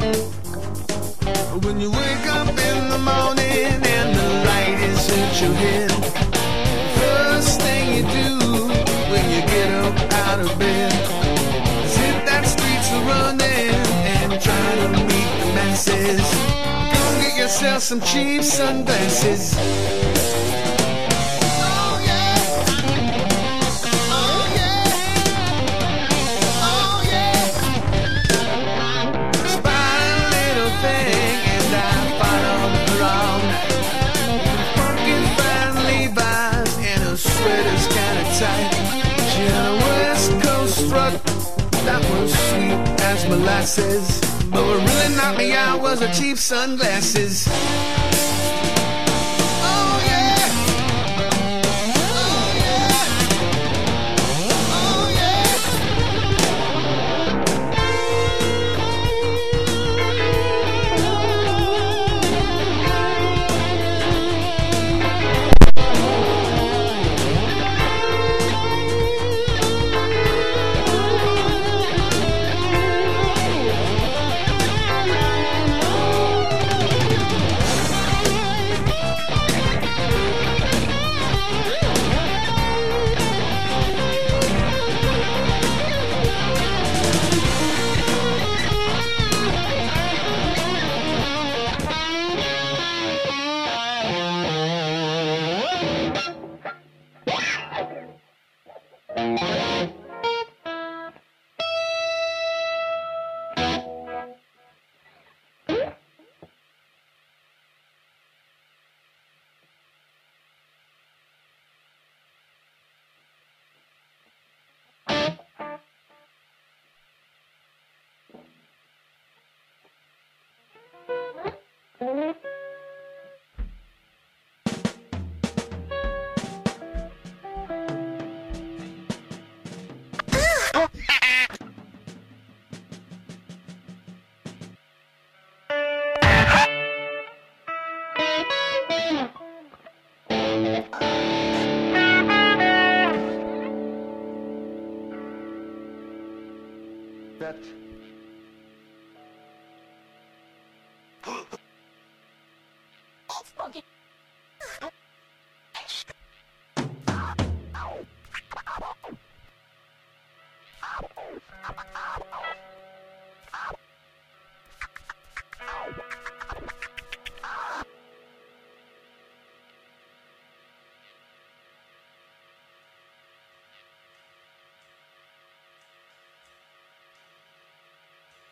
When you wake up in the morning and the light is at your head, first thing you do when you get up out of bed is hit that streets a running and try to meet the masses. Go get yourself some cheap sunglasses. Sweater's kinda tight. She had a West Coast strut that was sweet as molasses, but what really knocked me out was her cheap sunglasses.